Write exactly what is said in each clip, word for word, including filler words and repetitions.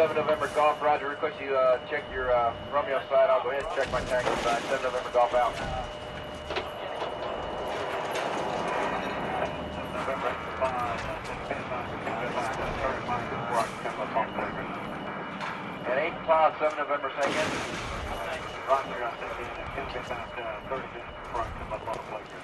seven November Golf, Roger. Request you uh, check your uh, Romeo side. I'll go ahead and check my tango side. seven November Golf out. November five, at eight o'clock, seven November, say again. Roger, I think it's ten about thirty minutes before I come up on the plate.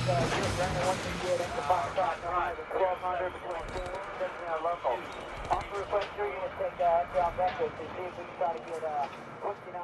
uh, unit running once we get into five o'clock, twelve hundred between two, fifteen our local. Also request your unit take uh, drop records to see if we can try to get uh, sixty-nine.